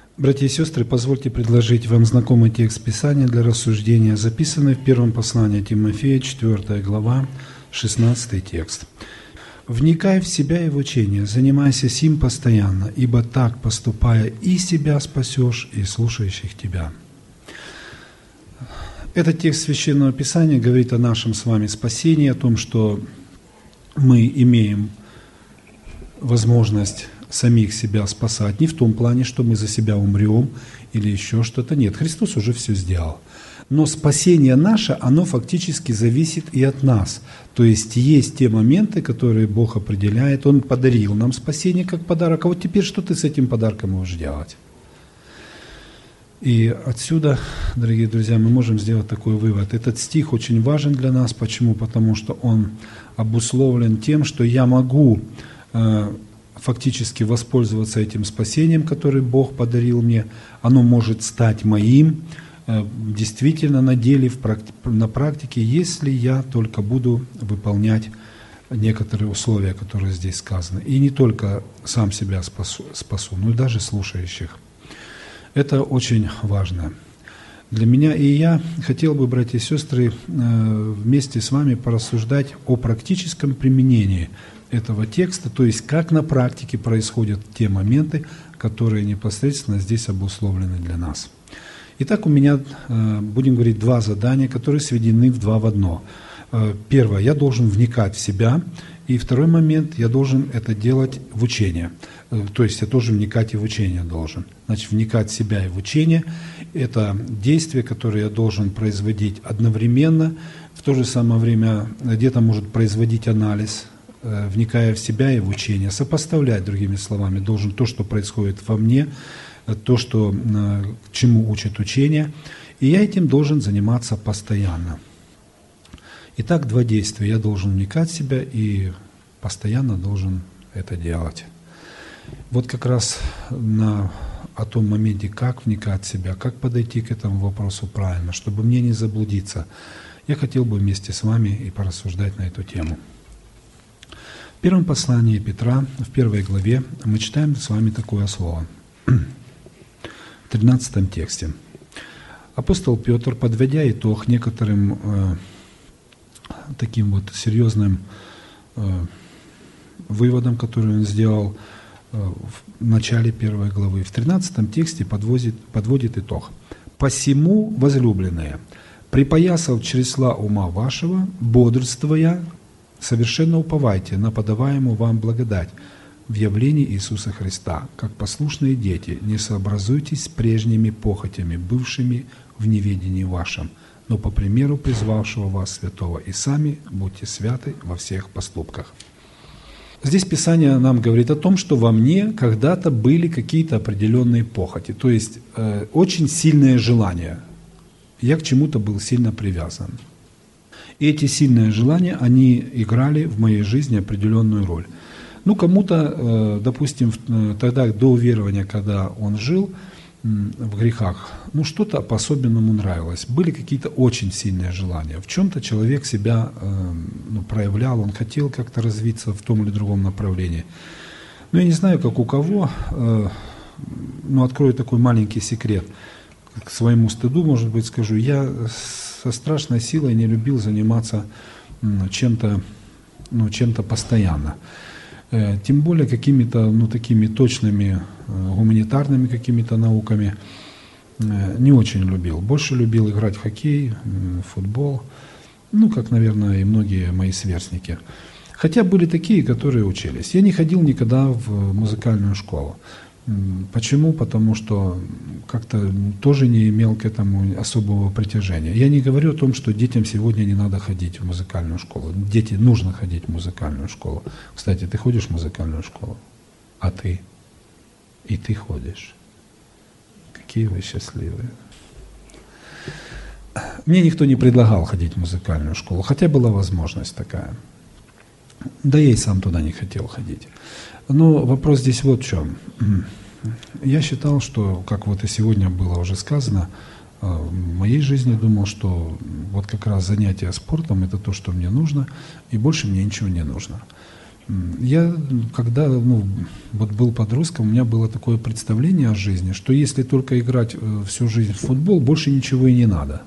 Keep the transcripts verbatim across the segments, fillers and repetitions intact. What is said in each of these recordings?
Братья и сестры, позвольте предложить вам знакомый текст Писания для рассуждения, записанный в первом послании Тимофея, четвёртая глава, шестнадцатый текст. «Вникай в себя и в учение, занимайся сим постоянно, ибо так, поступая, и себя спасешь, и слушающих тебя». Этот текст Священного Писания говорит о нашем с вами спасении, о том, что мы имеем возможность самих себя спасать, не в том плане, что мы за себя умрем или еще что-то. Нет, Христос уже все сделал. Но спасение наше, оно фактически зависит и от нас. То есть есть те моменты, которые Бог определяет. Он подарил нам спасение как подарок. А вот теперь что ты с этим подарком можешь делать? И отсюда, дорогие друзья, мы можем сделать такой вывод. Этот стих очень важен для нас. Почему? Потому что он обусловлен тем, что я могу э, фактически воспользоваться этим спасением, которое Бог подарил мне. Оно может стать моим э, действительно на деле, в практи- на практике, если я только буду выполнять некоторые условия, которые здесь сказаны. И не только сам себя спасу, спасу, но и даже слушающих. Это очень важно для меня. И я хотел бы, братья и сестры, вместе с вами порассуждать о практическом применении этого текста, то есть как на практике происходят те моменты, которые непосредственно здесь обусловлены для нас. Итак, у меня, будем говорить, два задания, которые сведены в два в одно. Первое, я должен вникать в себя, и второй момент, я должен это делать в учение. То есть я тоже вникать и в учение должен. Значит, вникать в себя и в учение – это действие, которое я должен производить одновременно, в то же самое время где-то может производить анализ, вникая в себя и в учение, сопоставлять, другими словами, должен то, что происходит во мне, то, что, к чему учит учение, и я этим должен заниматься постоянно. Итак, два действия. Я должен вникать в себя и постоянно должен это делать. Вот как раз на, о том моменте, как вникать в себя, как подойти к этому вопросу правильно, чтобы мне не заблудиться, я хотел бы вместе с вами и порассуждать на эту тему. В первом послании Петра, в первой главе, мы читаем с вами такое слово, в тринадцатом тексте. Апостол Петр, подводя итог некоторым э, таким вот серьезным э, выводам, которые он сделал э, в начале первой главы, в тринадцатом тексте подводит, подводит итог. «Посему, возлюбленные, припоясав чресла ума вашего, бодрствуя, совершенно уповайте на подаваемую вам благодать в явлении Иисуса Христа, как послушные дети, не сообразуйтесь с прежними похотями, бывшими в неведении вашем, но по примеру призвавшего вас святого, и сами будьте святы во всех поступках». Здесь Писание нам говорит о том, что во мне когда-то были какие-то определенные похоти, то есть э, очень сильное желание. Я к чему-то был сильно привязан. И эти сильные желания, они играли в моей жизни определенную роль. Ну, кому-то, допустим, тогда до уверования, когда он жил в грехах, ну, что-то по-особенному нравилось. Были какие-то очень сильные желания. В чем-то человек себя ну, проявлял, он хотел как-то развиться в том или другом направлении. Ну, я не знаю, как у кого, но открою такой маленький секрет. К своему стыду, может быть, скажу, я со страшной силой не любил заниматься чем-то, ну, чем-то постоянно. Тем более какими-то, ну, такими точными гуманитарными какими-то науками не очень любил. Больше любил играть в хоккей, в футбол, ну, как, наверное, и многие мои сверстники. Хотя были такие, которые учились. Я не ходил никогда в музыкальную школу. Почему? Потому что как-то тоже не имел к этому особого притяжения. Я не говорю о том, что детям сегодня не надо ходить в музыкальную школу. Дети нужно ходить в музыкальную школу. Кстати, ты ходишь в музыкальную школу? А ты? И ты ходишь. Какие вы счастливые. Мне никто не предлагал ходить в музыкальную школу, хотя была возможность такая. Да я и сам туда не хотел ходить. Но вопрос здесь вот в чем. Я считал, что, как вот и сегодня было уже сказано, в моей жизни думал, что вот как раз занятие спортом – это то, что мне нужно, и больше мне ничего не нужно. Я, когда ну, вот был подростком, у меня было такое представление о жизни, что если только играть всю жизнь в футбол, больше ничего и не надо.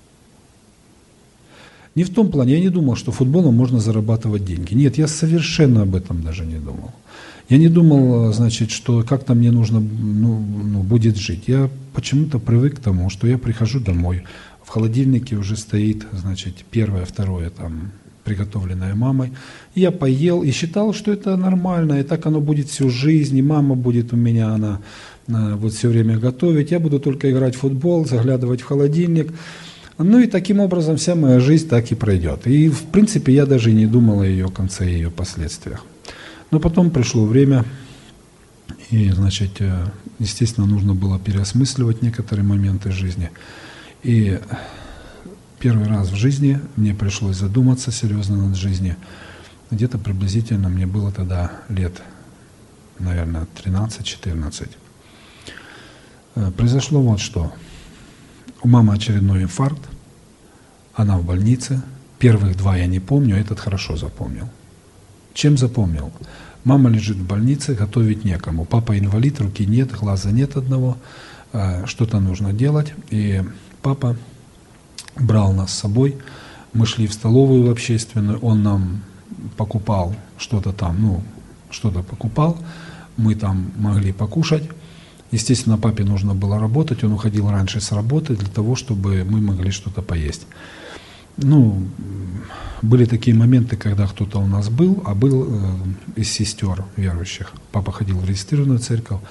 Не в том плане, я не думал, что футболом можно зарабатывать деньги. Нет, я совершенно об этом даже не думал. Я не думал, значит, что как-то мне нужно ну, ну, будет жить. Я почему-то привык к тому, что я прихожу домой, в холодильнике уже стоит, значит, первое, второе там, приготовленное мамой. И я поел и считал, что это нормально, и так оно будет всю жизнь, и мама будет у меня, она, она вот все время готовить, я буду только играть в футбол, заглядывать в холодильник. Ну и таким образом вся моя жизнь так и пройдет. И в принципе я даже не думал о ее конце и ее последствиях. Но потом пришло время, и, значит, естественно, нужно было переосмысливать некоторые моменты жизни. И первый раз в жизни мне пришлось задуматься серьезно над жизнью. Где-то приблизительно мне было тогда лет, наверное, тринадцать-четырнадцать. Произошло вот что. У мамы очередной инфаркт, она в больнице. Первых два я не помню, этот хорошо запомнил. Чем запомнил? Мама лежит в больнице, готовить некому. Папа инвалид, руки нет, глаза нет одного. Что-то нужно делать. И папа брал нас с собой. Мы шли в столовую в общественную. Он нам покупал что-то там, ну, что-то покупал. Мы там могли покушать. Естественно, папе нужно было работать. Он уходил раньше с работы для того, чтобы мы могли что-то поесть. Ну, были такие моменты, когда кто-то у нас был, а был э, из сестер верующих. Папа ходил в регистрированную церковь.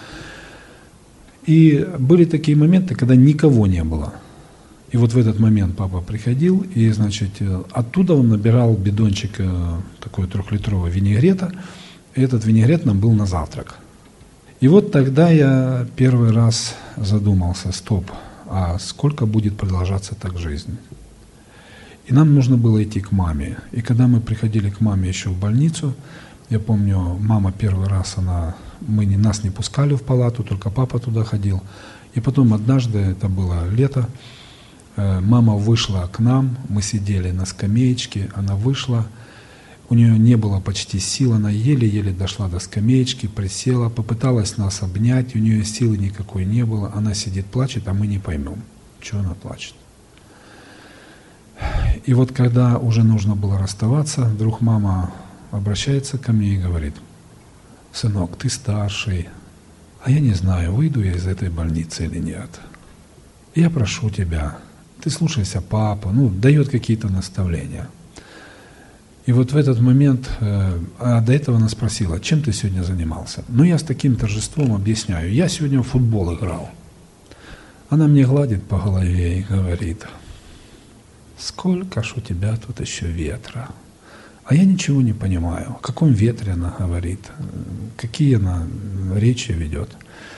И были такие моменты, когда никого не было. И вот в этот момент папа приходил, и, значит, оттуда он набирал бидончик э, такой трехлитрового винегрета, и этот винегрет нам был на завтрак. И вот тогда я первый раз задумался, стоп, а сколько будет продолжаться так жизнь? И нам нужно было идти к маме. И когда мы приходили к маме еще в больницу, я помню, мама первый раз, она, мы не, нас не пускали в палату, только папа туда ходил. И потом однажды, это было лето, э, мама вышла к нам, мы сидели на скамеечке, она вышла, у нее не было почти сил, она еле-еле дошла до скамеечки, присела, попыталась нас обнять, у нее силы никакой не было, она сидит, плачет, а мы не поймем, что она плачет. И вот когда уже нужно было расставаться, вдруг мама обращается ко мне и говорит: «Сынок, ты старший, а я не знаю, выйду я из этой больницы или нет. Я прошу тебя, ты слушайся папу», ну, дает какие-то наставления. И вот в этот момент, а до этого она спросила: «Чем ты сегодня занимался?» Ну, я с таким торжеством объясняю: «Я сегодня в футбол играл». Она мне гладит по голове и говорит: «Сколько ж у тебя тут еще ветра?» А я ничего не понимаю, о каком ветре она говорит, какие она речи ведет.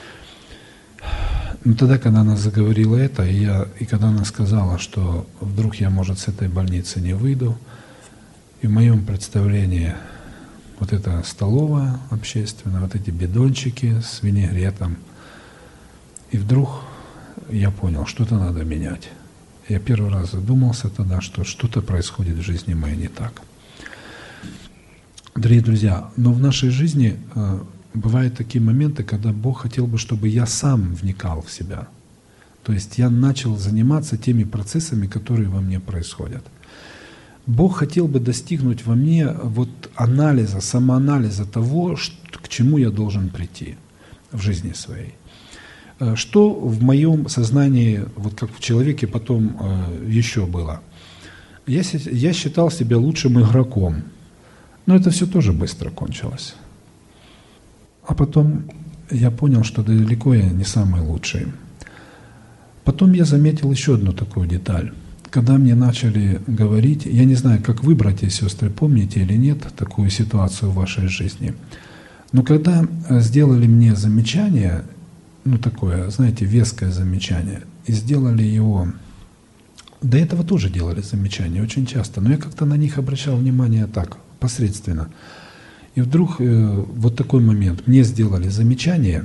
Но тогда, когда она заговорила это, и, я, и когда она сказала, что вдруг я, может, с этой больницы не выйду, и в моем представлении вот эта столовая общественная, вот эти бидончики с винегретом, и вдруг я понял, что-то надо менять. Я первый раз задумался тогда, что что-то происходит в жизни моей не так. Дорогие друзья, но в нашей жизни э, бывают такие моменты, когда Бог хотел бы, чтобы я сам вникал в себя. То есть я начал заниматься теми процессами, которые во мне происходят. Бог хотел бы достигнуть во мне вот анализа, самоанализа того, к чему я должен прийти в жизни своей. Что в моем сознании, вот как в человеке потом э, еще было? Я, я считал себя лучшим игроком, но это все тоже быстро кончилось. А потом я понял, что далеко я не самый лучший. Потом я заметил еще одну такую деталь. Когда мне начали говорить, я не знаю, как вы, братья и сестры, помните или нет такую ситуацию в вашей жизни, но когда сделали мне замечание, ну такое, знаете, веское замечание, и сделали его, до этого тоже делали замечания очень часто, но я как-то на них обращал внимание так, посредственно. И вдруг э, вот такой момент, мне сделали замечание,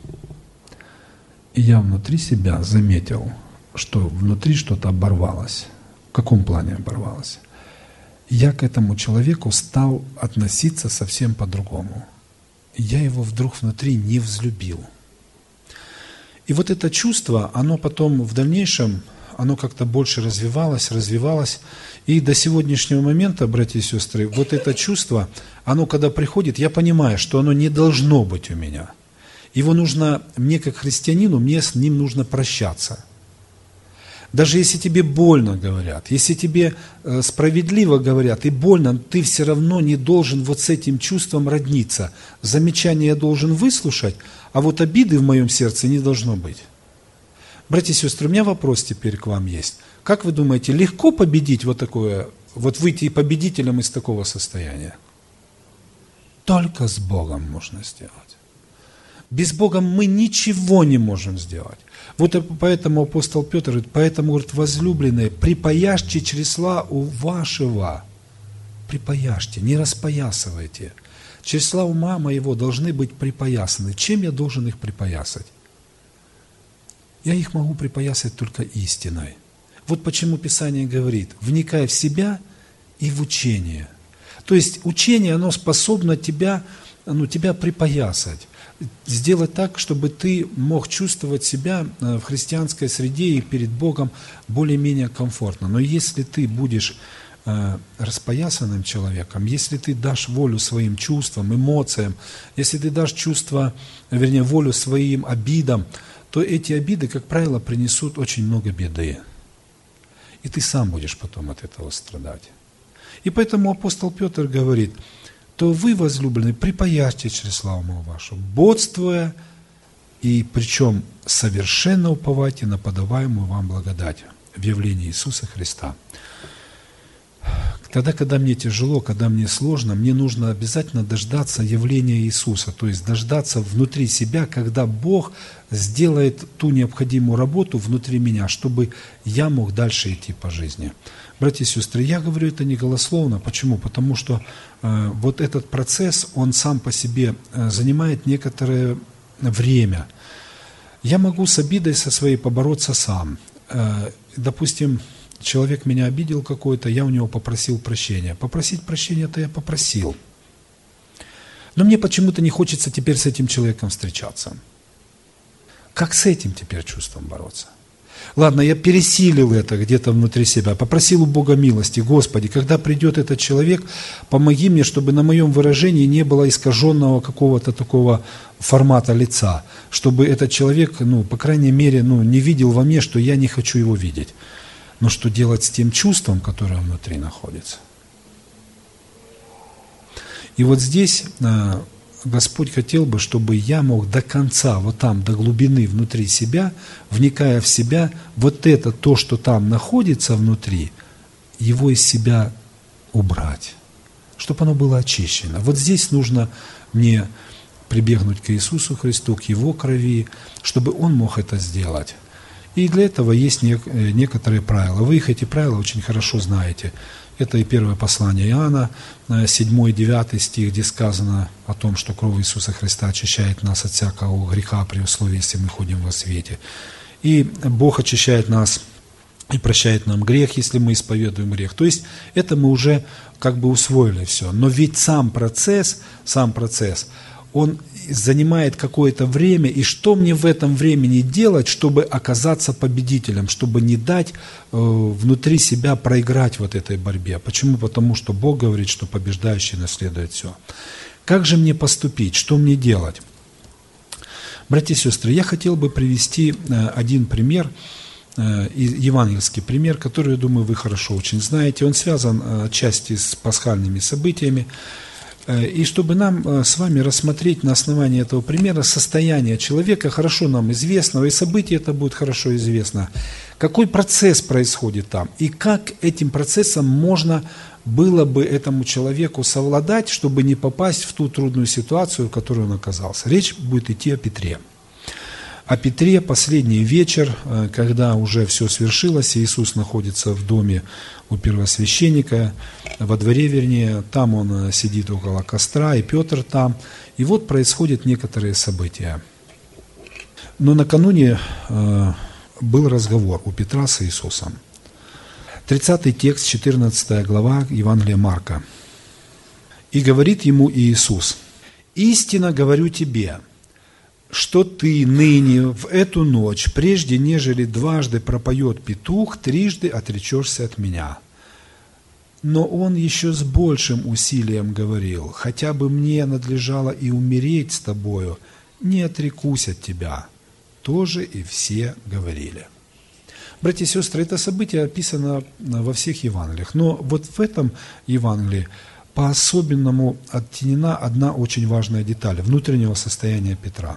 и я внутри себя заметил, что внутри что-то оборвалось. В каком плане оборвалось? я к этому человеку стал относиться совсем по-другому. Я его вдруг внутри не взлюбил. И вот это чувство, оно потом в дальнейшем, оно как-то больше развивалось, развивалось. И до сегодняшнего момента, братья и сестры, вот это чувство, оно когда приходит, я понимаю, что оно не должно быть у меня. Его нужно, мне как христианину, мне с ним нужно прощаться. Даже если тебе больно говорят, если тебе справедливо говорят и больно, ты все равно не должен вот с этим чувством родниться. Замечание я должен выслушать, а вот обиды в моем сердце не должно быть. Братья и сестры, у меня вопрос теперь к вам есть. Как вы думаете, легко победить вот такое, вот выйти победителем из такого состояния? Только с Богом можно сделать. Без Бога мы ничего не можем сделать. Вот поэтому апостол Петр говорит, поэтому, говорит, возлюбленные, припаяшьте чресла у вашего. Припаяшьте, не распоясывайте. Чресла ума моего должны быть припоясаны. Чем я должен их припоясать? Я их могу припоясать только истиной. Вот почему Писание говорит, вникай в себя и в учение. То есть учение, оно способно тебя, ну, тебя припоясать. Сделать так, чтобы ты мог чувствовать себя в христианской среде и перед Богом более-менее комфортно. Но если ты будешь распоясанным человеком, если ты дашь волю своим чувствам, эмоциям, если ты дашь чувство, вернее, волю своим обидам, то эти обиды, как правило, принесут очень много беды. И ты сам будешь потом от этого страдать. И поэтому апостол Петр говорит, то вы, возлюбленные, припаяшьте чресла ума вашу, бодствуя, и причем совершенно уповайте на подаваемую вам благодать в явлении Иисуса Христа. Тогда, когда мне тяжело, когда мне сложно, мне нужно обязательно дождаться явления Иисуса, то есть дождаться внутри себя, когда Бог сделает ту необходимую работу внутри меня, чтобы я мог дальше идти по жизни. Братья и сестры, я говорю это не голословно. Почему? Потому что э, вот этот процесс, он сам по себе э, занимает некоторое время. Я могу с обидой со своей побороться сам. Э, допустим, человек меня обидел какой-то, я у него попросил прощения. Попросить прощения-то я попросил. Но мне почему-то не хочется теперь с этим человеком встречаться. Как с этим теперь чувством бороться? Ладно, я пересилил это где-то внутри себя, попросил у Бога милости. Господи, когда придет этот человек, помоги мне, чтобы на моем выражении не было искаженного какого-то такого формата лица, чтобы этот человек, ну, по крайней мере, ну, не видел во мне, что я не хочу его видеть. Но что делать с тем чувством, которое внутри находится? И вот здесь а, Господь хотел бы, чтобы я мог до конца, вот там, до глубины внутри себя, вникая в себя, вот это, то, что там находится внутри, его из себя убрать, чтобы оно было очищено. Вот здесь нужно мне прибегнуть к Иисусу Христу, к Его крови, чтобы Он мог это сделать. И для этого есть некоторые правила. Вы их, эти правила, очень хорошо знаете. Это и первое послание Иоанна, седьмой, девятый стих, где сказано о том, что кровь Иисуса Христа очищает нас от всякого греха при условии, если мы ходим во свете. И Бог очищает нас и прощает нам грех, если мы исповедуем грех. То есть это мы уже как бы усвоили все. Но ведь сам процесс, сам процесс, он занимает какое-то время, и что мне в этом времени делать, чтобы оказаться победителем, чтобы не дать э, внутри себя проиграть вот этой борьбе. Почему? Потому что Бог говорит, что побеждающий наследует все. Как же мне поступить? Что мне делать? Братья и сестры, я хотел бы привести э, один пример, э, евангельский пример, который, я думаю, вы хорошо очень знаете. Он связан э, отчасти с пасхальными событиями. И чтобы нам с вами рассмотреть на основании этого примера состояние человека, хорошо нам известного, и событие это будет хорошо известно, какой процесс происходит там, и как этим процессом можно было бы этому человеку совладать, чтобы не попасть в ту трудную ситуацию, в которой он оказался. Речь будет идти о Петре. О Петре, последний вечер, когда уже все свершилось, Иисус находится в доме у первосвященника, во дворе вернее, там он сидит около костра, и Петр там. И вот происходят некоторые события. Но накануне э, был разговор у Петра с Иисусом. тридцатый текст, четырнадцатая глава Евангелия Марка. «И говорит ему Иисус: истинно говорю тебе, что ты ныне в эту ночь, прежде нежели дважды пропоет петух, трижды отречешься от меня». Но он еще с большим усилием говорил: хотя бы мне надлежало и умереть с тобою, не отрекусь от тебя. Тоже и все говорили. Братья и сестры, это событие описано во всех Евангелиях, но вот в этом Евангелии по-особенному оттенена одна очень важная деталь внутреннего состояния Петра.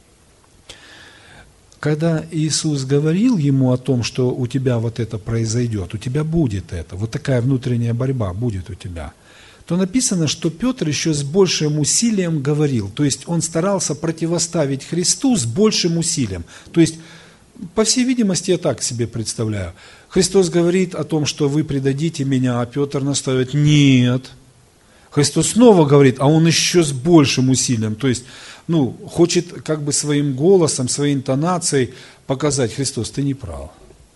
Когда Иисус говорил ему о том, что у тебя вот это произойдет, у тебя будет это, вот такая внутренняя борьба будет у тебя, то написано, что Петр еще с большим усилием говорил, то есть он старался противоставить Христу с большим усилием. То есть, по всей видимости, я так себе представляю, Христос говорит о том, что вы предадите меня, а Петр настаивает: нет. Христос снова говорит, а он еще с большим усилием, то есть, ну, хочет как бы своим голосом, своей интонацией показать: Христос, ты не прав.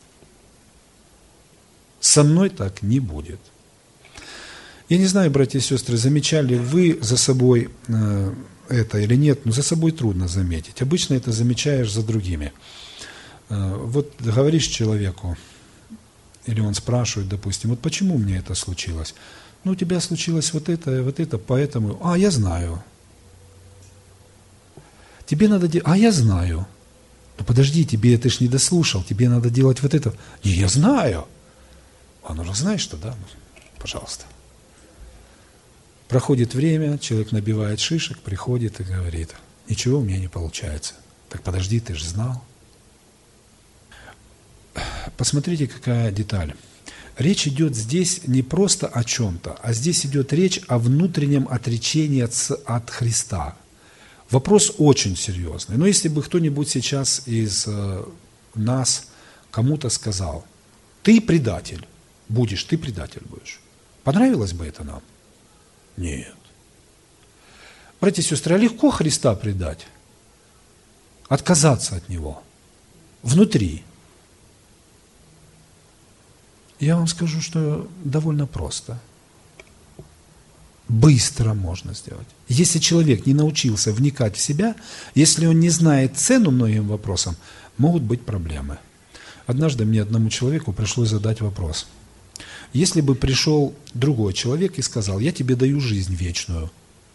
Со мной так не будет. Я не знаю, братья и сестры, замечали вы за собой э, это или нет, но за собой трудно заметить. Обычно это замечаешь за другими. Э, вот говоришь человеку, или он спрашивает, допустим: вот почему мне это случилось? Ну, у тебя случилось вот это, вот это, поэтому... А, я знаю. Тебе надо делать... А, я знаю. Ну, подожди, тебе ты ж не дослушал, тебе надо делать вот это. Не, я знаю. А, ну, знаешь что, да? Пожалуйста. Проходит время, человек набивает шишек, приходит и говорит: ничего у меня не получается. Так подожди, ты же знал. Посмотрите, какая деталь. Речь идет здесь не просто о чем-то, а здесь идет речь о внутреннем отречении от, от Христа. Вопрос очень серьезный. Но если бы кто-нибудь сейчас из э, нас кому-то сказал: ты предатель будешь, ты предатель будешь, понравилось бы это нам? Нет. Братья и сестры, а легко Христа предать? Отказаться от Него внутри? Я вам скажу, что довольно просто. Быстро можно сделать. Если человек не научился вникать в себя, если он не знает цену многим вопросам, могут быть проблемы. Однажды мне одному человеку пришлось задать вопрос. Если бы пришел другой человек и сказал: я тебе даю жизнь вечную,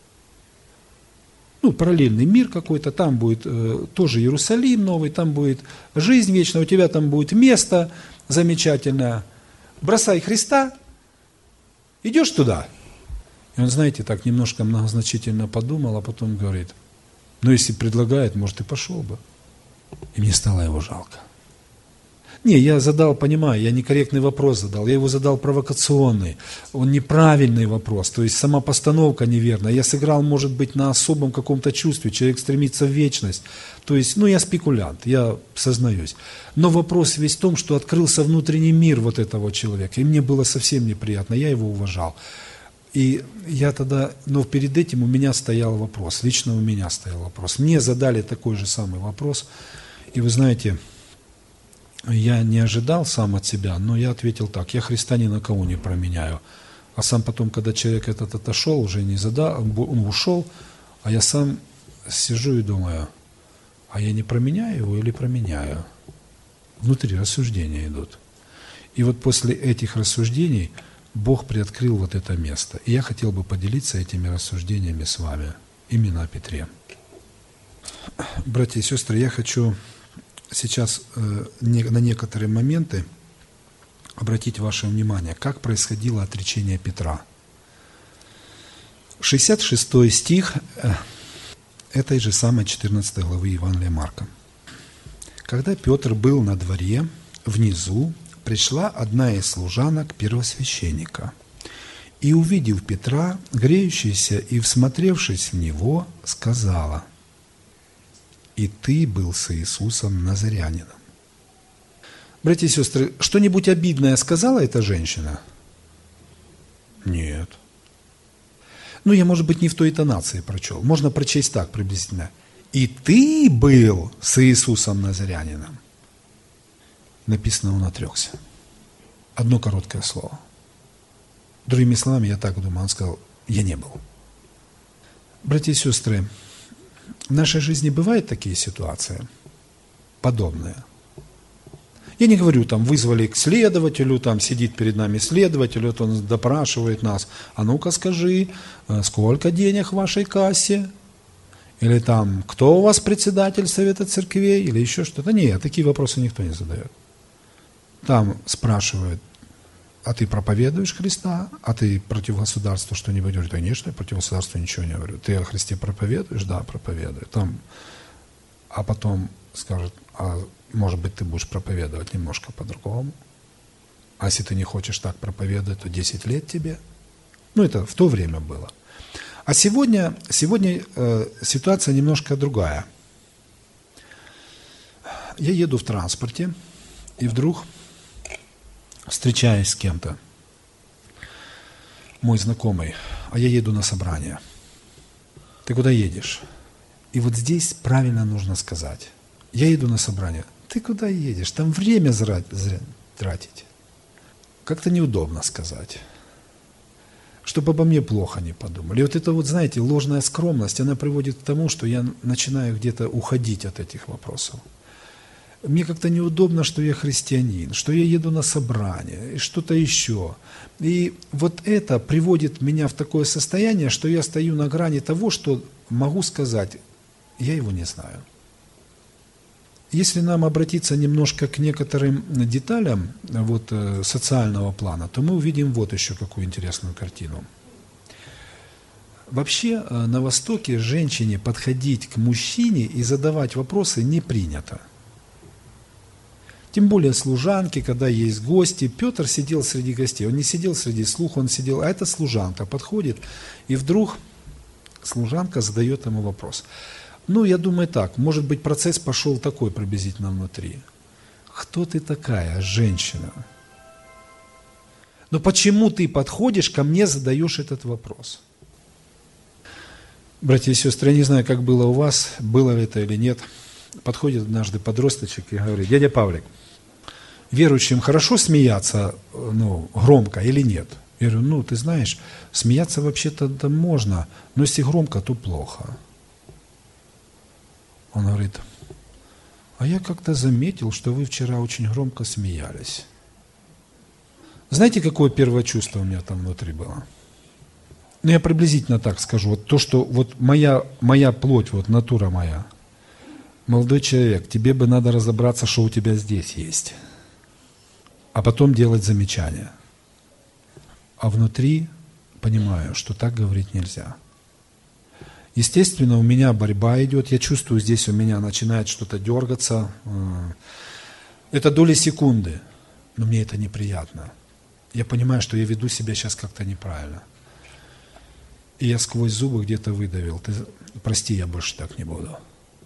ну, параллельный мир какой-то, там будет э, тоже Иерусалим новый, там будет жизнь вечная, у тебя там будет место замечательное, бросай Христа, идешь туда. И он, знаете, так немножко многозначительно подумал, а потом говорит: ну, если предлагает, может, и пошел бы. И мне стало его жалко. Не, я задал, понимаю, я некорректный вопрос задал, я его задал провокационный, он неправильный вопрос, то есть сама постановка неверная. Я сыграл, может быть, на особом каком-то чувстве, человек стремится в вечность. То есть, ну, я спекулянт, я сознаюсь. Но вопрос весь в том, что открылся внутренний мир вот этого человека, и мне было совсем неприятно, я его уважал. И я тогда, но перед этим у меня стоял вопрос, лично у меня стоял вопрос. Мне задали такой же самый вопрос, и вы знаете, я не ожидал сам от себя, но я ответил так: я Христа ни на кого не променяю. А сам потом, когда человек этот отошел, уже не задал, он ушел, а я сам сижу и думаю: а я не променяю его или променяю? Внутри рассуждения идут. И вот после этих рассуждений Бог приоткрыл вот это место. И я хотел бы поделиться этими рассуждениями с вами, именно о Петре. Братья и сестры, я хочу сейчас э, не, на некоторые моменты обратить ваше внимание, как происходило отречение Петра. шестьдесят шестой стих э, этой же самой четырнадцатой главы Евангелия Марка. «Когда Петр был на дворе, внизу пришла одна из служанок первосвященника, и, увидев Петра, греющийся и всмотревшись в него, сказала: и ты был с Иисусом Назарянином». Братья и сестры, что-нибудь обидное сказала эта женщина? Нет. Ну, я, может быть, не в той интонации прочел. Можно прочесть так приблизительно: и ты был с Иисусом Назарянином. Написано, он отрекся. Одно короткое слово. Другими словами, я так думаю, он сказал, я не был. Братья и сестры, в нашей жизни бывают такие ситуации, подобные. Я не говорю, там, вызвали к следователю, там, сидит перед нами следователь, вот он допрашивает нас, а ну-ка скажи, сколько денег в вашей кассе? Или там, кто у вас председатель Совета Церквей? Или еще что-то. Нет, такие вопросы никто не задает. Там спрашивают, а ты проповедуешь Христа? А ты против государства что-нибудь говоришь? Конечно, я против государства ничего не говорю. Ты о Христе проповедуешь? Да, проповедую. Там, а потом скажут, а может быть, ты будешь проповедовать немножко по-другому? А если ты не хочешь так проповедовать, то десять лет тебе? Ну, это в то время было. А сегодня, сегодня э, ситуация немножко другая. Я еду в транспорте, и вдруг встречаюсь с кем-то, мой знакомый, а я еду на собрание. Ты куда едешь? И вот здесь правильно нужно сказать. Я еду на собрание. Ты куда едешь? Там время зря, зря тратить. Как-то неудобно сказать. Чтобы обо мне плохо не подумали. И вот это вот, знаете, ложная скромность, она приводит к тому, что я начинаю где-то уходить от этих вопросов. Мне как-то неудобно, что я христианин, что я еду на собрание, и что-то еще. И вот это приводит меня в такое состояние, что я стою на грани того, что могу сказать, я его не знаю. Если нам обратиться немножко к некоторым деталям вот, социального плана, то мы увидим вот еще какую интересную картину. Вообще на Востоке женщине подходить к мужчине и задавать вопросы не принято. Тем более служанки, когда есть гости. Петр сидел среди гостей, он не сидел среди слуг, он сидел, а эта служанка подходит, и вдруг служанка задает ему вопрос. Ну, я думаю так, может быть, процесс пошел такой приблизительно внутри. Кто ты такая, женщина? Но почему ты подходишь ко мне, задаешь этот вопрос? Братья и сестры, я не знаю, как было у вас, было ли это или нет. Подходит однажды подросточек и говорит, дядя Павлик, верующим хорошо смеяться, ну, громко или нет? Я говорю, ну, ты знаешь, смеяться вообще-то да можно, но если громко, то плохо. Он говорит, а я как-то заметил, что вы вчера очень громко смеялись. Знаете, какое первое чувство у меня там внутри было? Ну, я приблизительно так скажу. Вот то, что вот моя, моя плоть, вот натура моя. Молодой человек, тебе бы надо разобраться, что у тебя здесь есть. А потом делать замечания. А внутри понимаю, что так говорить нельзя. Естественно, у меня борьба идет, я чувствую, здесь у меня начинает что-то дергаться. Это доли секунды, но мне это неприятно. Я понимаю, что я веду себя сейчас как-то неправильно. И я сквозь зубы где-то выдавил, ты прости, я больше так не буду.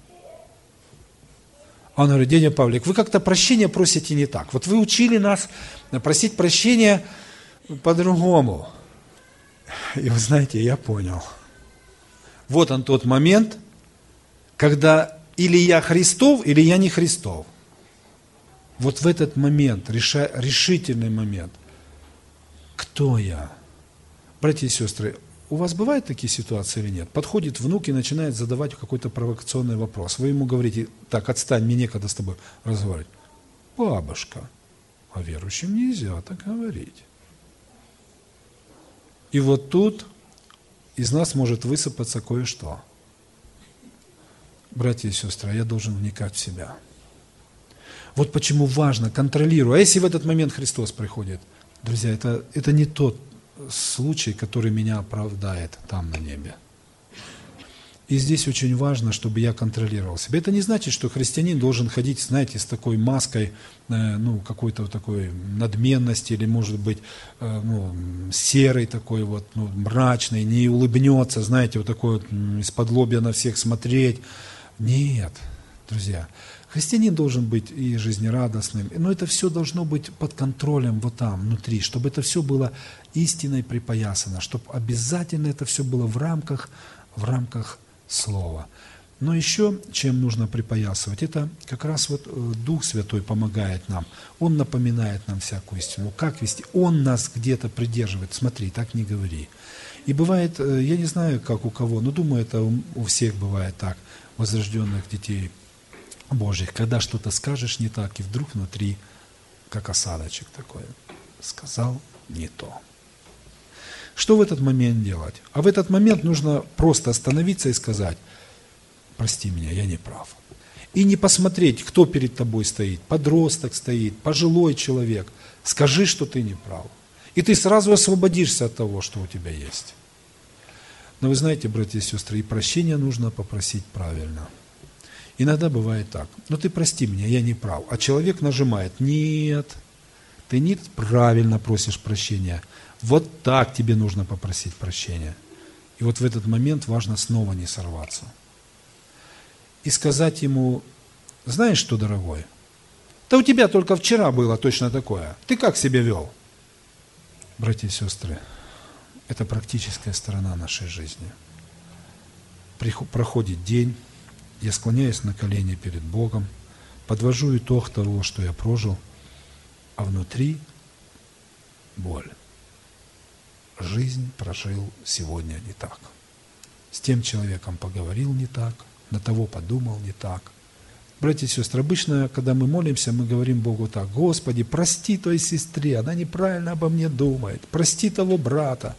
Он говорит, дядя Павлик, вы как-то прощения просите не так. Вот вы учили нас просить прощения по-другому. И вы знаете, я понял. Вот он тот момент, когда или я Христов, или я не Христов. Вот в этот момент, реша, решительный момент, кто я? Братья и сестры, у вас бывают такие ситуации или нет? Подходит внук и начинает задавать какой-то провокационный вопрос. Вы ему говорите, так, отстань, мне некогда с тобой разговаривать. Бабушка, а верующим нельзя так говорить. И вот тут из нас может высыпаться кое-что. Братья и сестры, я должен вникать в себя. Вот почему важно, контролирую. А если в этот момент Христос приходит? Друзья, это, это не тот случай, который меня оправдает там на небе. И здесь очень важно, чтобы я контролировал себя. Это не значит, что христианин должен ходить, знаете, с такой маской, э, ну, какой-то вот такой надменности, или, может быть, э, ну, серый такой вот, ну, мрачный, не улыбнется, знаете, вот такой вот из-под лобья на всех смотреть. Нет, друзья. Христианин должен быть и жизнерадостным, но это все должно быть под контролем вот там, внутри, чтобы это все было истиной припоясано, чтобы обязательно это все было в рамках, в рамках Слова. Но еще чем нужно припоясывать, это как раз вот Дух Святой помогает нам. Он напоминает нам всякую истину. Как вести? Он нас где-то придерживает. Смотри, так не говори. И бывает, я не знаю, как у кого, но думаю, это у всех бывает так, возрожденных детей Божьих, когда что-то скажешь не так, и вдруг внутри, как осадочек такой, сказал не то. Что в этот момент делать? А в этот момент нужно просто остановиться и сказать: прости меня, я не прав. И не посмотреть, кто перед тобой стоит, подросток стоит, пожилой человек. Скажи, что ты не прав. И ты сразу освободишься от того, что у тебя есть. Но вы знаете, братья и сестры, и прощения нужно попросить правильно. Иногда бывает так: ну ты прости меня, я не прав. А человек нажимает: нет, ты не правильно просишь прощения. Вот так тебе нужно попросить прощения. И вот в этот момент важно снова не сорваться. И сказать ему: знаешь что, дорогой, да у тебя только вчера было точно такое. Ты как себя вел? Братья и сестры, это практическая сторона нашей жизни. Проходит день, я склоняюсь на колени перед Богом, подвожу итог того, что я прожил, а внутри боль. Жизнь прожил сегодня не так. С тем человеком поговорил не так, на того подумал не так. Братья и сестры, обычно, когда мы молимся, мы говорим Богу так: Господи, прости той сестре, она неправильно обо мне думает, прости того брата.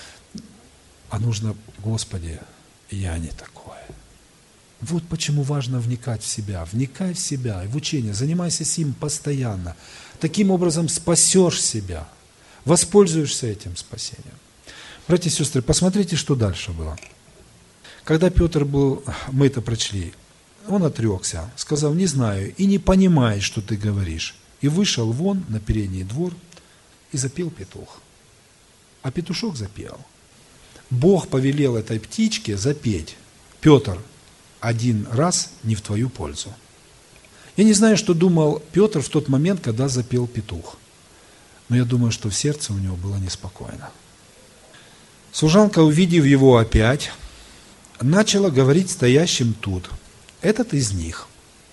А нужно: Господи, я не такой. Вот почему важно вникать в себя, вникай в себя и в учение, занимайся сим постоянно. Таким образом спасешь себя, воспользуешься этим спасением. Братья и сестры, посмотрите, что дальше было. Когда Петр был, мы это прочли, он отрекся, сказав: не знаю и не понимает, что ты говоришь. И вышел вон на передний двор, и запел петух. А петушок запел. Бог повелел этой птичке запеть: Петр, один раз не в твою пользу. Я не знаю, что думал Петр в тот момент, когда запел петух. Но я думаю, что в сердце у него было неспокойно. Служанка, увидев его опять, начала говорить стоящим тут: этот из них.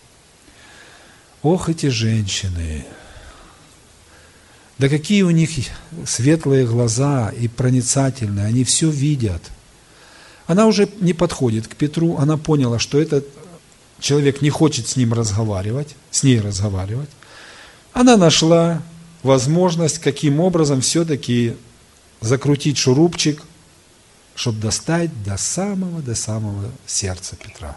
Ох, эти женщины! Да какие у них светлые глаза и проницательные, они все видят. Она уже не подходит к Петру, она поняла, что этот человек не хочет с ним разговаривать, с ней разговаривать. Она нашла возможность, каким образом все-таки закрутить шурупчик, чтобы достать до самого, до самого сердца Петра.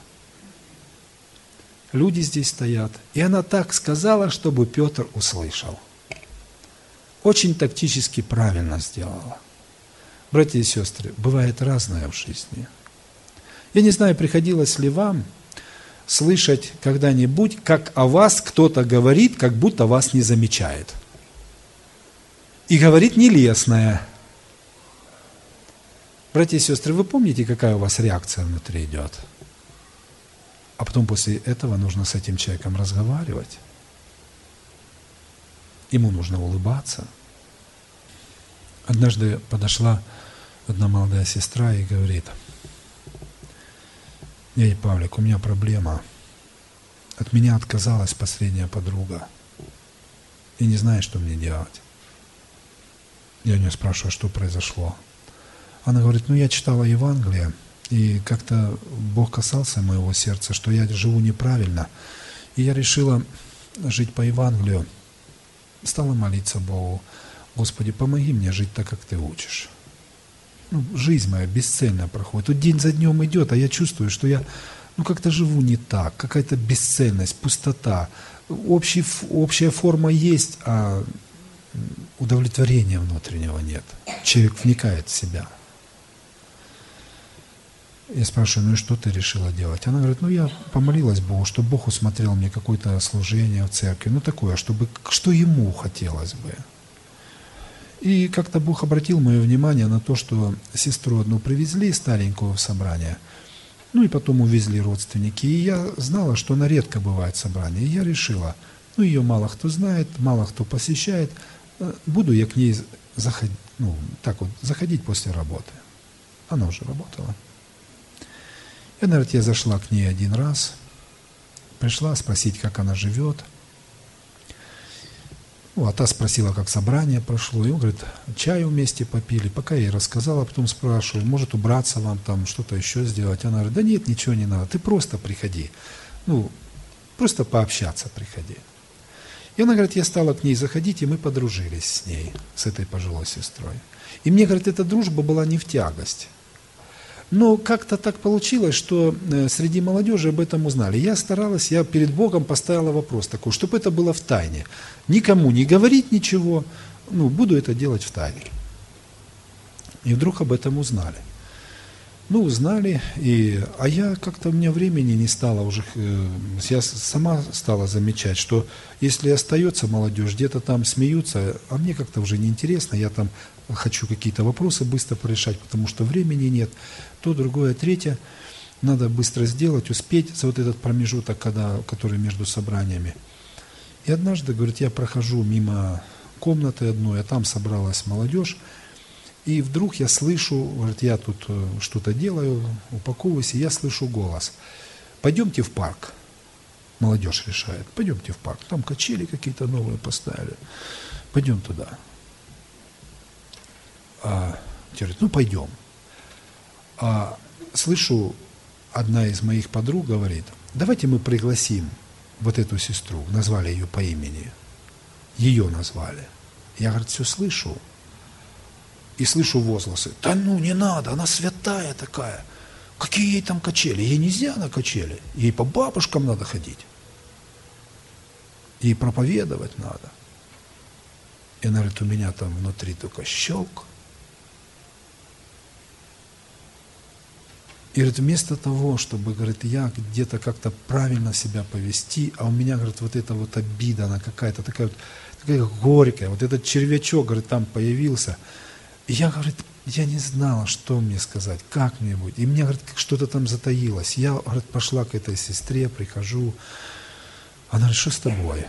Люди здесь стоят. И она так сказала, чтобы Петр услышал. Очень тактически правильно сделала. Братья и сестры, бывает разное в жизни. Я не знаю, приходилось ли вам слышать когда-нибудь, как о вас кто-то говорит, как будто вас не замечает. И говорит нелестное. Братья и сестры, вы помните, какая у вас реакция внутри идет? А потом после этого нужно с этим человеком разговаривать. Ему нужно улыбаться. Однажды подошла одна молодая сестра и говорит: дядя Павлик, у меня проблема. От меня отказалась последняя подруга. И не знаю, что мне делать. Я у нее спрашиваю, что произошло. Она говорит: ну я читала Евангелие, и как-то Бог касался моего сердца, что я живу неправильно. И я решила жить по Евангелию. Стала молиться Богу: Господи, помоги мне жить так, как Ты учишь. Ну, жизнь моя бесцельно проходит. Вот день за днем идет, а я чувствую, что я ну, как-то живу не так. Какая-то бесцельность, пустота. Общий, общая форма есть, а удовлетворения внутреннего нет. Человек вникает в себя. Я спрашиваю: ну и что ты решила делать? Она говорит: ну я помолилась Богу, чтобы Бог усмотрел мне какое-то служение в церкви, ну такое, чтобы, что Ему хотелось бы. И как-то Бог обратил мое внимание на то, что сестру одну привезли, старенькую, в собрание, ну и потом увезли родственники. И я знала, что она редко бывает в собрании. И я решила, ну ее мало кто знает, мало кто посещает, буду я к ней заходить, ну, так вот, заходить после работы. Она уже работала. И она говорит, я зашла к ней один раз, пришла спросить, как она живет. Ну, а та спросила, как собрание прошло. И он говорит, чаю вместе попили. Пока я ей рассказала, потом спрашиваю, может убраться вам там, что-то еще сделать. Она говорит, да нет, ничего не надо, ты просто приходи. Ну, просто пообщаться приходи. И она говорит, я стала к ней заходить, и мы подружились с ней, с этой пожилой сестрой. И мне, говорит, эта дружба была не в тягость. Но как-то так получилось, что среди молодежи об этом узнали. Я старалась, я перед Богом поставила вопрос такой, чтобы это было в тайне. Никому не говорить ничего, ну, буду это делать в тайне. И вдруг об этом узнали. Ну, узнали, и, а я как-то, у меня времени не стало уже, я сама стала замечать, что если остается молодежь, где-то там смеются, а мне как-то уже неинтересно, я там хочу какие-то вопросы быстро порешать, потому что времени нет, то, другое, третье, надо быстро сделать, успеть за вот этот промежуток, когда, который между собраниями. И однажды, говорит, я прохожу мимо комнаты одной, а там собралась молодежь, и вдруг я слышу, говорит, я тут что-то делаю, упаковываюсь, и я слышу голос. Пойдемте в парк. Молодежь решает, пойдемте в парк. Там качели какие-то новые поставили. Пойдем туда. А, говорит, ну пойдем. А слышу, одна из моих подруг говорит, давайте мы пригласим вот эту сестру. Назвали ее по имени. Ее назвали. Я, говорит, все слышу. И слышу возгласы, да ну не надо, она святая такая. Какие ей там качели? Ей нельзя на качели. Ей по бабушкам надо ходить. Ей проповедовать надо. И она говорит, у меня там внутри только щелк. И говорит, вместо того, чтобы, говорит, я где-то как-то правильно себя повести, а у меня, говорит, вот эта вот обида, она какая-то такая вот, такая горькая, вот этот червячок, говорит, там появился. И я, говорит, я не знала, что мне сказать, как мне быть. И мне, говорит, что-то там затаилось. Я, говорит, пошла к этой сестре, прихожу. Она говорит, что с тобой?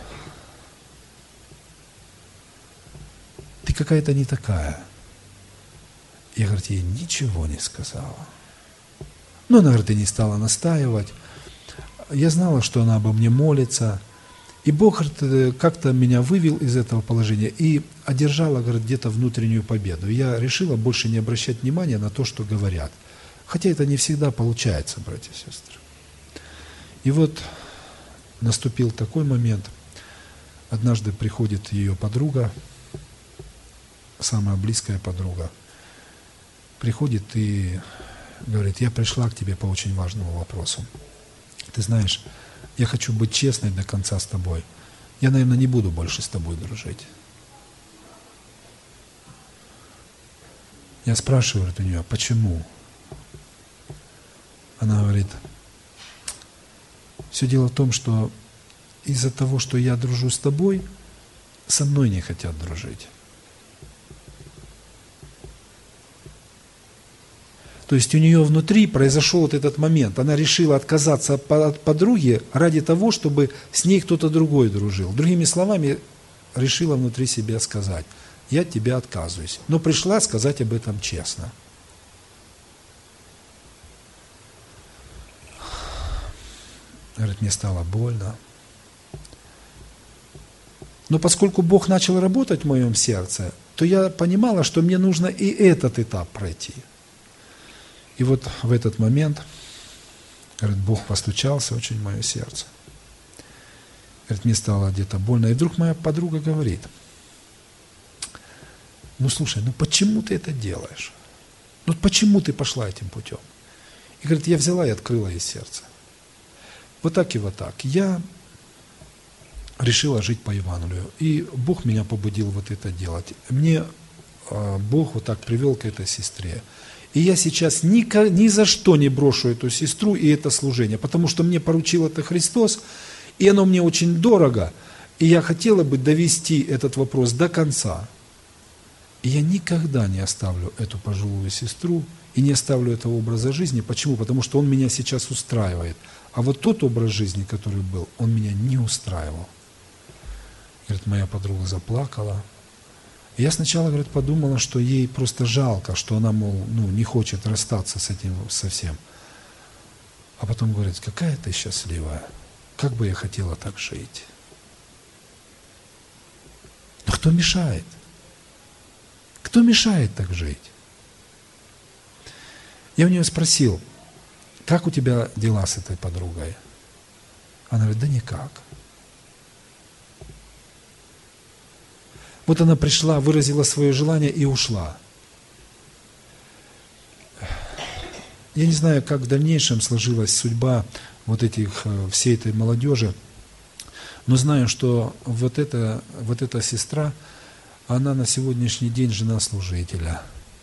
Ты какая-то не такая. Я, говорит, ей ничего не сказала. Ну, она, говорит, и не стала настаивать. Я знала, что она обо мне молится. И Бог, говорит, как-то меня вывел из этого положения и одержала, говорит, где-то внутреннюю победу. Я решила больше не обращать внимания на то, что говорят. Хотя это не всегда получается, братья и сестры. И вот наступил такой момент. Однажды приходит ее подруга, самая близкая подруга, приходит и говорит, я пришла к тебе по очень важному вопросу. Ты знаешь, я хочу быть честной до конца с тобой. Я, наверное, не буду больше с тобой дружить. Я спрашиваю у нее, почему? Она говорит, все дело в том, что из-за того, что я дружу с тобой, со мной не хотят дружить. То есть у нее внутри произошел вот этот момент. Она решила отказаться от подруги ради того, чтобы с ней кто-то другой дружил. Другими словами, решила внутри себя сказать, я от тебя отказываюсь. Но пришла сказать об этом честно. Говорит, мне стало больно. Но поскольку Бог начал работать в моем сердце, то я понимала, что мне нужно и этот этап пройти. И вот в этот момент, говорит, Бог постучался очень в мое сердце. Говорит, мне стало где-то больно. И вдруг моя подруга говорит, ну слушай, ну почему ты это делаешь? Ну почему ты пошла этим путем? И говорит, я взяла и открыла ей сердце. Вот так и вот так. Я решила жить по Евангелию. И Бог меня побудил вот это делать. Мне э, Бог вот так привел к этой сестре. И я сейчас ни, ни за что не брошу эту сестру и это служение, потому что мне поручил это Христос, и оно мне очень дорого, и я хотела бы довести этот вопрос до конца. И я никогда не оставлю эту пожилую сестру и не оставлю этого образа жизни. Почему? Потому что он меня сейчас устраивает. А вот тот образ жизни, который был, он меня не устраивал. Говорит, моя подруга заплакала. Я сначала, говорит, подумала, что ей просто жалко, что она, мол, ну, не хочет расстаться с этим совсем. А потом говорит: какая ты счастливая, как бы я хотела так жить. Но кто мешает? Кто мешает так жить? Я у нее спросил: как у тебя дела с этой подругой? Она говорит: да никак. Вот она пришла, выразила свое желание и ушла. Я не знаю, как в дальнейшем сложилась судьба вот этих, всей этой молодежи, но знаю, что вот эта, вот эта сестра, она на сегодняшний день жена служителя.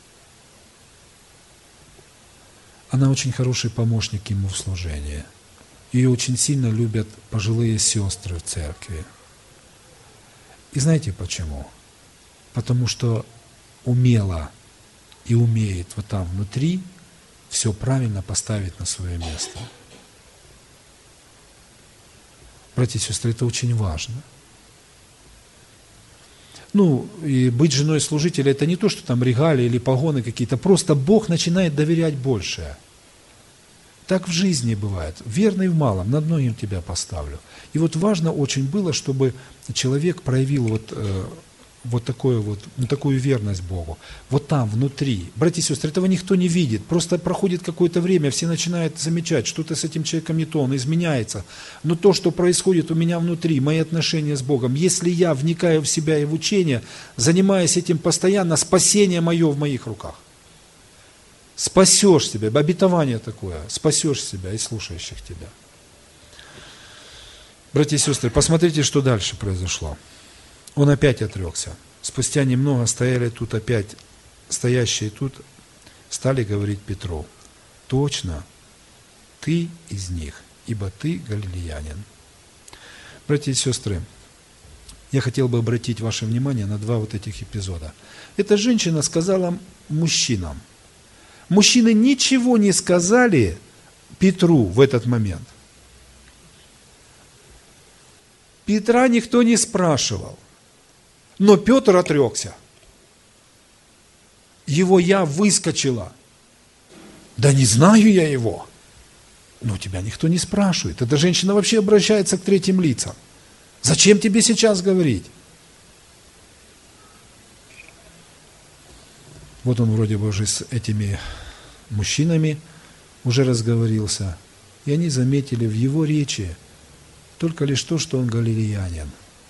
Она очень хороший помощник ему в служении. Ее очень сильно любят пожилые сестры в церкви. И знаете почему? Потому что умела и умеет вот там внутри все правильно поставить на свое место. Братья и сестры, это очень важно. Ну, и быть женой служителя — это не то, что там регалии или погоны какие-то, просто Бог начинает доверять большее. Так в жизни бывает. Верный в малом, над многим тебя поставлю. И вот важно очень было, чтобы человек проявил вот, э, вот, такое вот ну, такую верность Богу. Вот там, внутри. Братья и сестры, этого никто не видит. Просто проходит какое-то время, все начинают замечать, что-то с этим человеком не то, он изменяется. Но то, что происходит у меня внутри, мои отношения с Богом, если я вникаю в себя и в учение, занимаясь этим постоянно, спасение мое в моих руках. Спасешь себя, обетование такое, спасешь себя и слушающих тебя. Братья и сестры, посмотрите, что дальше произошло. Он опять отрекся. Спустя немного стояли тут опять, стоящие тут, стали говорить Петру: точно, ты из них, ибо ты галилеянин. Братья и сестры, я хотел бы обратить ваше внимание на два вот этих эпизода. Эта женщина сказала мужчинам. Мужчины ничего не сказали Петру в этот момент. Петра никто не спрашивал. Но Петр отрекся. Его «я» выскочило. Да не знаю я его. Но тебя никто не спрашивает. Эта женщина вообще обращается к третьим лицам. Зачем тебе сейчас говорить? Вот он вроде бы уже с этими мужчинами уже разговорился. И они заметили в его речи только лишь то, что он галилеянин.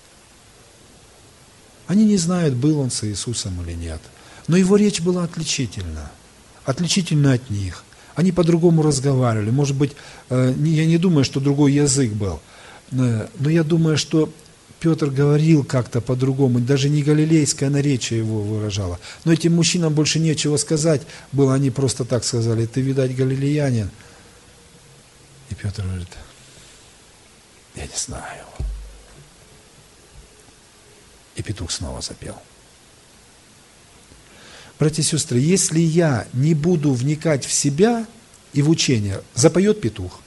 Они не знают, был он с Иисусом или нет. Но его речь была отличительна. Отличительна от них. Они по-другому разговаривали. Может быть, я не думаю, что другой язык был. Но я думаю, что Петр говорил как-то по-другому, даже не галилейское наречие его выражало. Но этим мужчинам больше нечего сказать было, они просто так сказали: ты, видать, галилеянин. И Петр говорит: я не знаю. И петух снова запел. Братья и сестры, если я не буду вникать в себя и в учение, запоет петух.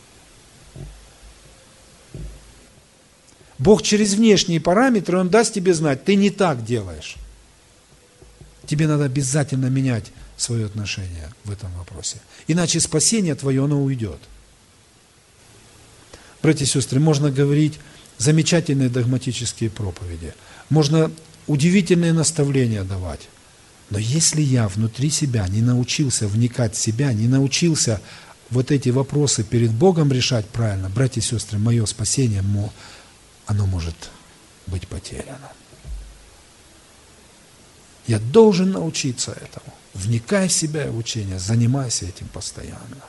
Бог через внешние параметры, Он даст тебе знать, ты не так делаешь. Тебе надо обязательно менять свое отношение в этом вопросе. Иначе спасение твое, оно уйдет. Братья и сестры, можно говорить замечательные догматические проповеди. Можно удивительные наставления давать. Но если я внутри себя не научился вникать в себя, не научился вот эти вопросы перед Богом решать правильно, братья и сестры, мое спасение, оно может быть потеряно. Я должен научиться этому. Вникай в себя и в учение, занимайся этим постоянно.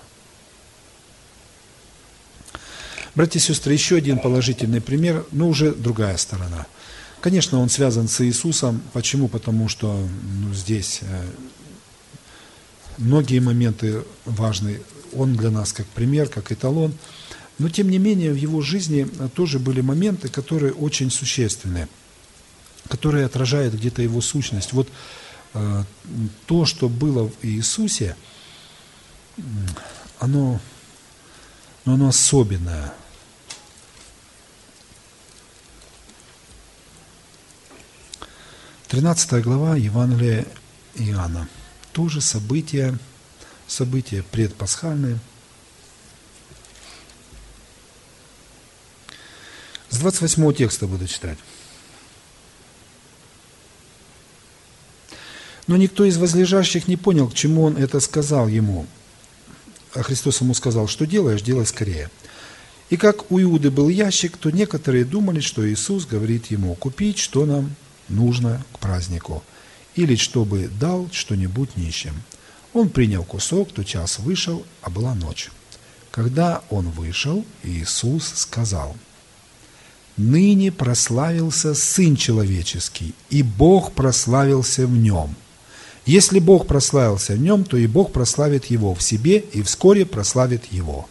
Братья и сестры, еще один положительный пример, но уже другая сторона. Конечно, он связан с Иисусом. Почему? Потому что ну, здесь многие моменты важны. Он для нас как пример, как эталон. Но, тем не менее, в его жизни тоже были моменты, которые очень существенны, которые отражают где-то его сущность. Вот э, то, что было в Иисусе, оно, оно особенное. тринадцатая глава Евангелия Иоанна. Тоже события, события предпасхальные. двадцать восьмого текста буду читать. Но никто из возлежащих не понял, к чему он это сказал ему. А Христос ему сказал: что делаешь, делай скорее. И как у Иуды был ящик, то некоторые думали, что Иисус говорит ему: купить, что нам нужно к празднику, или чтобы дал что-нибудь нищим. Он принял кусок, тотчас вышел, а была ночь. Когда он вышел, Иисус сказал: ныне прославился Сын Человеческий, и Бог прославился в Нем. Если Бог прославился в Нем, то и Бог прославит Его в себе, и вскоре прославит Его.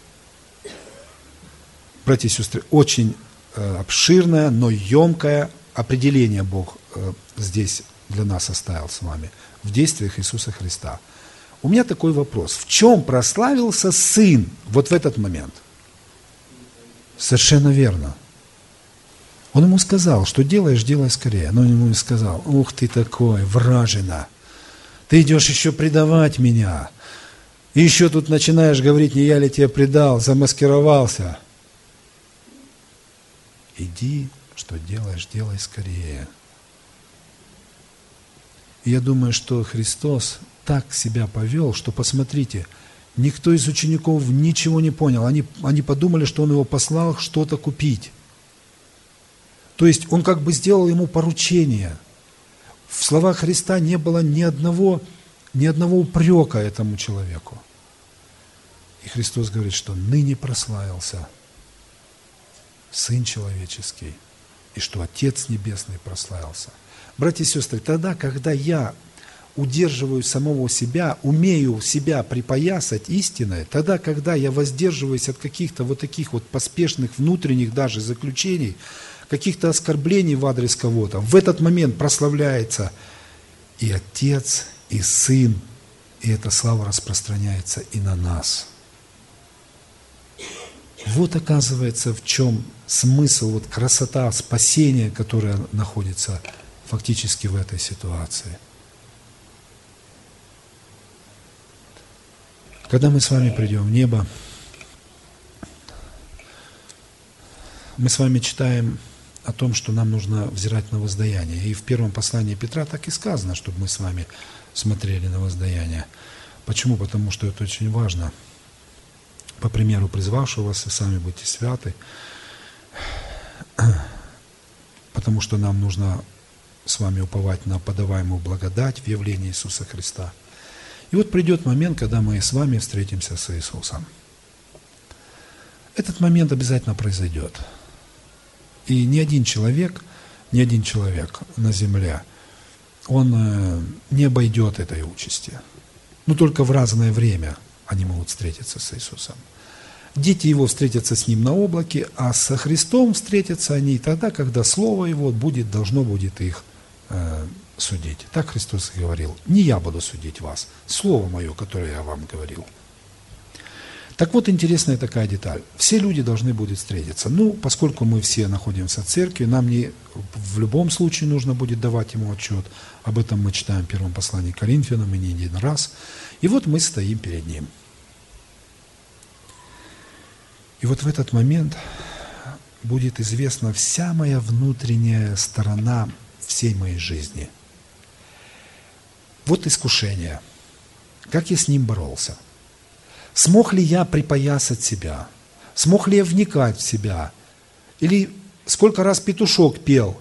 Братья и сестры, очень э, обширное, но емкое определение Бог э, здесь для нас оставил с вами в действиях Иисуса Христа. У меня такой вопрос. В чем прославился Сын вот в этот момент? Совершенно верно. Он ему сказал: что делаешь, делай скорее. Но он ему сказал: ух ты такой, вражина, ты идешь еще предавать меня. И еще тут начинаешь говорить: не я ли тебя предал, замаскировался. Иди, что делаешь, делай скорее. И я думаю, что Христос так себя повел, что, посмотрите, никто из учеников ничего не понял. Они, они подумали, что Он его послал что-то купить. То есть Он как бы сделал ему поручение. В словах Христа не было ни одного, ни одного упрека этому человеку. И Христос говорит, что ныне прославился Сын Человеческий, и что Отец Небесный прославился. Братья и сестры, тогда, когда я удерживаю самого себя, умею себя припоясать истиной, тогда, когда я воздерживаюсь от каких-то вот таких вот поспешных внутренних даже заключений, каких-то оскорблений в адрес кого-то, в этот момент прославляется и Отец, и Сын, и эта слава распространяется и на нас. Вот оказывается, в чем смысл, вот красота спасения, которая находится фактически в этой ситуации. Когда мы с вами придем в небо, мы с вами читаем о том, что нам нужно взирать на воздаяние. И в первом послании Петра так и сказано, чтобы мы с вами смотрели на воздаяние. Почему? Потому что это очень важно. По примеру призвавшего вас, и сами будьте святы, потому что нам нужно с вами уповать на подаваемую благодать в явлении Иисуса Христа. И вот придет момент, когда мы с вами встретимся с Иисусом. Этот момент обязательно произойдет. И ни один человек, ни один человек на земле, он не обойдет этой участи. Но только в разное время они могут встретиться с Иисусом. Дети Его встретятся с Ним на облаке, а со Христом встретятся они тогда, когда Слово Его будет, должно будет их э, судить. Так Христос и говорил: не я буду судить вас, Слово Мое, которое я вам говорил. Так вот, интересная такая деталь. Все люди должны будут встретиться. Ну, поскольку мы все находимся в церкви, нам не в любом случае нужно будет давать Ему отчет. Об этом мы читаем в первом послании к Коринфянам, и не один раз. И вот мы стоим перед Ним. И вот в этот момент будет известна вся моя внутренняя сторона всей моей жизни. Вот искушение. Как я с ним боролся? Смог ли я припоясать себя? Смог ли я вникать в себя? Или сколько раз петушок пел?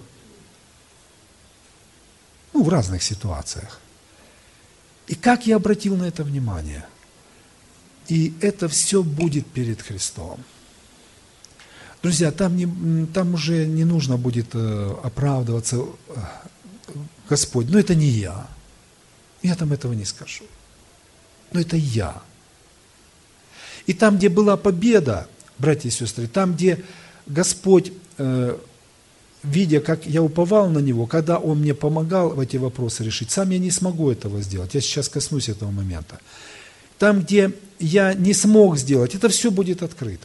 Ну, в разных ситуациях. И как я обратил на это внимание? И это все будет перед Христом. Друзья, там, не, там уже не нужно будет оправдываться. Господь, но это не я. Я там этого не скажу. Но это я. И там, где была победа, братья и сестры, там, где Господь, э, видя, как я уповал на Него, когда Он мне помогал эти вопросы решить, сам я не смогу этого сделать. Я сейчас коснусь этого момента. Там, где я не смог сделать, это все будет открыто.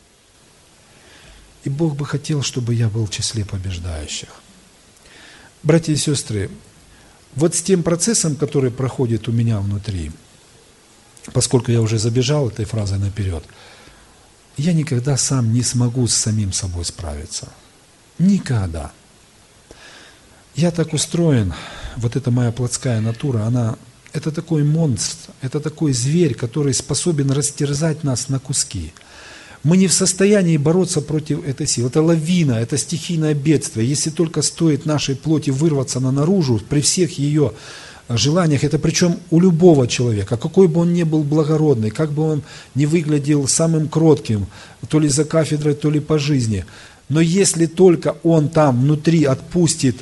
И Бог бы хотел, чтобы я был в числе побеждающих. Братья и сестры, вот с тем процессом, который проходит у меня внутри, поскольку я уже забежал этой фразой наперед, я никогда сам не смогу с самим собой справиться. Никогда. Я так устроен, вот эта моя плотская натура, она, это такой монстр, это такой зверь, который способен растерзать нас на куски. Мы не в состоянии бороться против этой силы. Это лавина, это стихийное бедствие. Если только стоит нашей плоти вырваться на наружу, при всех ее желаниях, это причем у любого человека, какой бы он ни был благородный, как бы он ни выглядел самым кротким, то ли за кафедрой, то ли по жизни, но если только он там внутри отпустит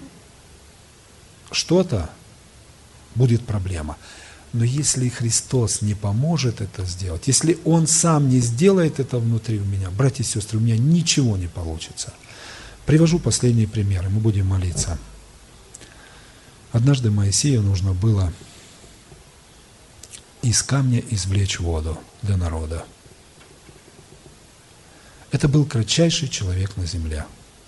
что-то, будет проблема. Но если Христос не поможет это сделать, если Он сам не сделает это внутри у меня, братья и сестры, у меня ничего не получится. Привожу последние примеры, мы будем молиться. Однажды Моисею нужно было из камня извлечь воду для народа. Это был кратчайший человек на земле.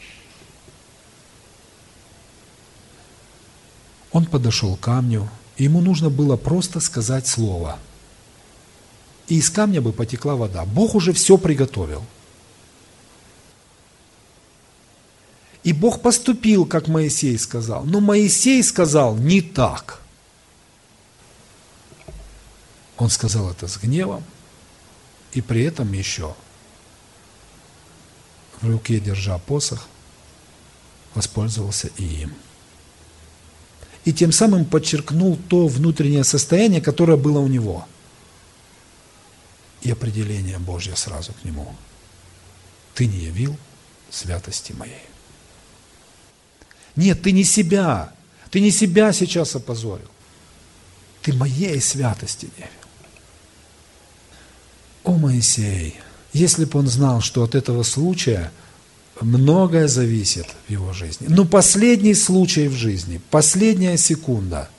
Он подошел к камню, и ему нужно было просто сказать слово. И из камня бы потекла вода. Бог уже все приготовил. И Бог поступил, как Моисей сказал. Но Моисей сказал не так. Он сказал это с гневом, и при этом еще в руке, держа посох, воспользовался и им. И тем самым подчеркнул то внутреннее состояние, которое было у него. И определение Божье сразу к нему. Ты не явил святости моей. Нет, ты не себя. Ты не себя сейчас опозорил. Ты моей святости не явил. О, Моисей, если бы он знал, что от этого случая многое зависит в его жизни. Но последний случай в жизни, последняя секунда.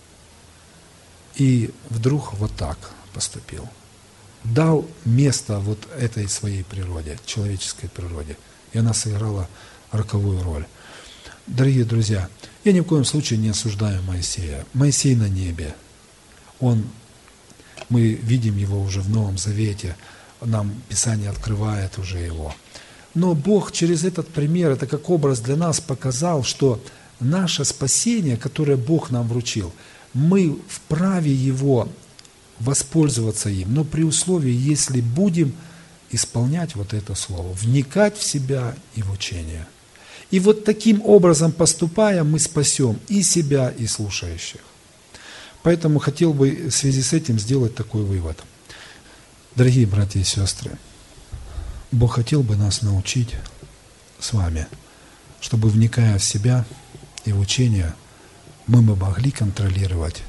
И вдруг вот так поступил. Дал место вот этой своей природе, человеческой природе. И она сыграла роковую роль. Дорогие друзья, я ни в коем случае не осуждаю Моисея. Моисей на небе. Он, мы видим его уже в Новом Завете. Нам Писание открывает уже его. Но Бог через этот пример, это как образ для нас показал, что наше спасение, которое Бог нам вручил, мы вправе его воспользоваться им, но при условии, если будем исполнять вот это слово, вникать в себя и в учение. И вот таким образом поступая, мы спасем и себя, и слушающих. Поэтому хотел бы в связи с этим сделать такой вывод. Дорогие братья и сестры, Бог хотел бы нас научить с вами, чтобы, вникая в себя и в учение, мы бы могли контролировать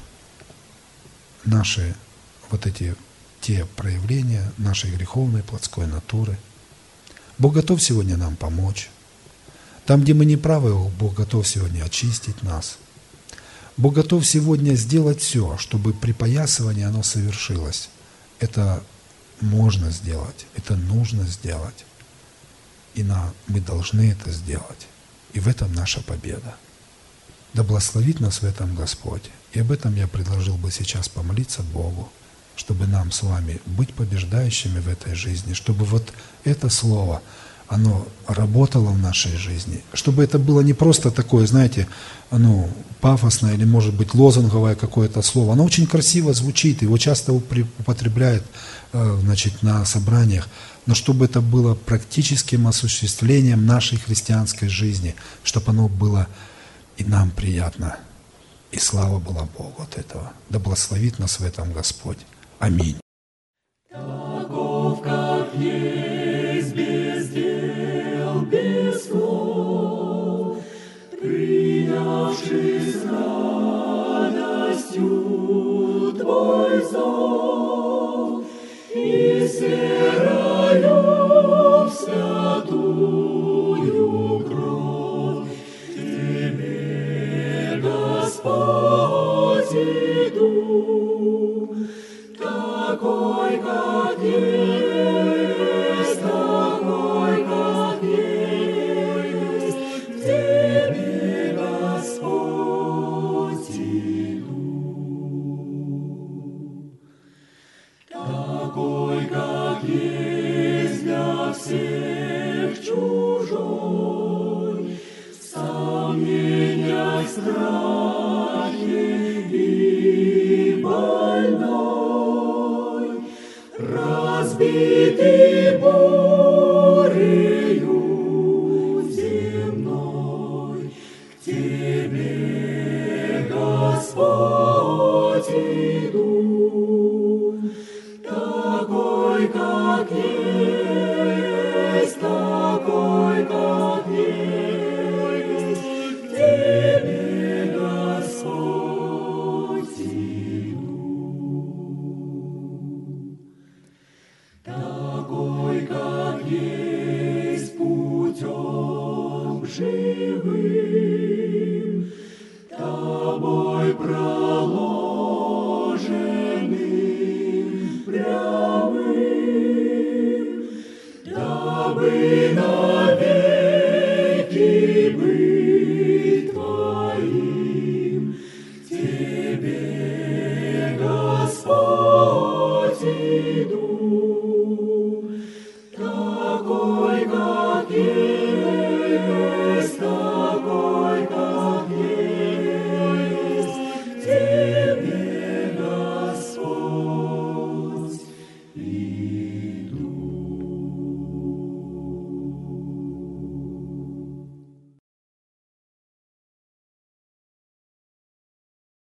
наши вот эти те проявления нашей греховной плотской натуры. Бог готов сегодня нам помочь. Там, где мы не правы, Бог готов сегодня очистить нас. Бог готов сегодня сделать все, чтобы припоясывание оно совершилось. Это можно сделать, это нужно сделать. И на, мы должны это сделать. И в этом наша победа. Да благословит нас в этом Господь. И об этом я предложил бы сейчас помолиться Богу, чтобы нам с вами быть побеждающими в этой жизни, чтобы вот это слово, оно работало в нашей жизни, чтобы это было не просто такое, знаете, ну, пафосное или, может быть, лозунговое какое-то слово. Оно очень красиво звучит, его часто употребляют, значит, на собраниях, но чтобы это было практическим осуществлением нашей христианской жизни, чтобы оно было и нам приятно, и слава была Богу от этого. Да благословит нас в этом Господь. Аминь. Таков, как есть, без дел, без слов, принявший с радостью Твой зов, и серою в святую кровь Тебе, Господь, иду, такой, как есть. страхе и больной, разбитый бурею земной, к Тебе, Господь, иду, такой, как есть, такой, как есть, к Тебе, Господь, иду. Такой, как есть, путем живым, Тобой проложенным, прямым, дабы навеки быть Твоим, к Тебе, Господь, иду, такой, как есть, такой, как есть, к Тебе, Господь, иду.